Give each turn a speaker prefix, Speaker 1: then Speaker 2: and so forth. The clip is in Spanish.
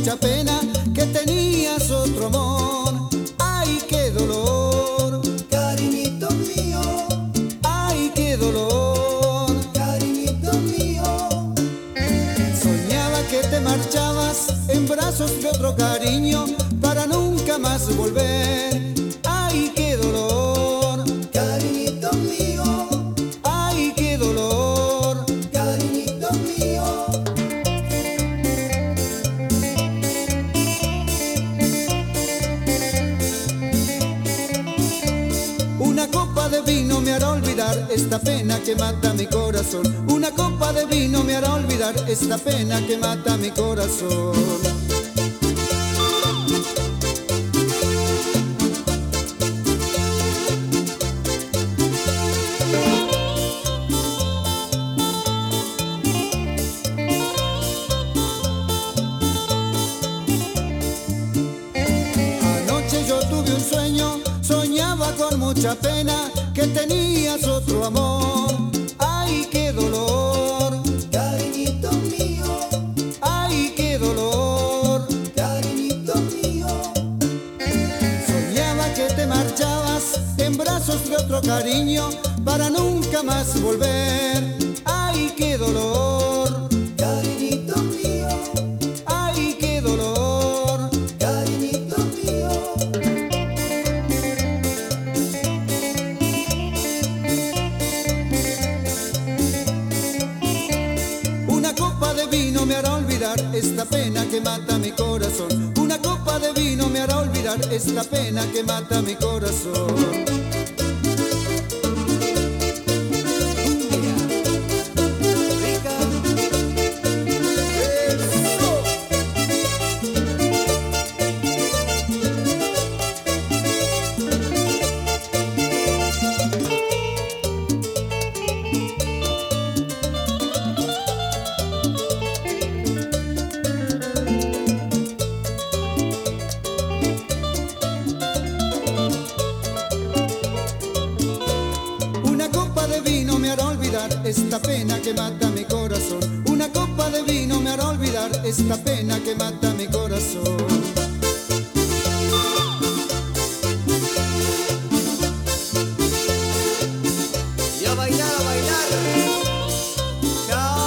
Speaker 1: mucha pena que tenías otro amor. Ay, qué dolor,
Speaker 2: Cariñito mío,
Speaker 1: ay, qué dolor.
Speaker 2: cariñito mío,
Speaker 1: Soñaba que te marchabas en brazos de otro cariño para nunca más volver. Ay, qué dolor,
Speaker 2: cariñito mío,
Speaker 1: ay, qué dolor.
Speaker 2: cariñito mío.
Speaker 1: Una copa de vino me hará olvidar esta pena que mata mi corazón. Una copa de vino me hará olvidar esta pena que mata mi corazón. Anoche yo tuve un sueño, soñaba con mucha pena que tenías otro amor. Ay, qué dolor,
Speaker 2: Cariñito mío,
Speaker 1: ay, qué dolor.
Speaker 2: cariñito mío,
Speaker 1: Soñaba que te marchabas en brazos de otro cariño para nunca más volver. Ay, qué dolor,
Speaker 2: cariñito mío,
Speaker 1: ay, qué dolor.
Speaker 2: cariñito mío.
Speaker 1: Una copa de vino me hará olvidar esta pena que mata mi corazón. Una copa de vino me hará olvidar esta pena que mata mi corazón. Una copa de vino me hará olvidar esta pena que mata mi corazón. Una copa de vino me hará olvidar esta pena que mata mi corazón.
Speaker 2: Y a bailar, a bailar. Chao.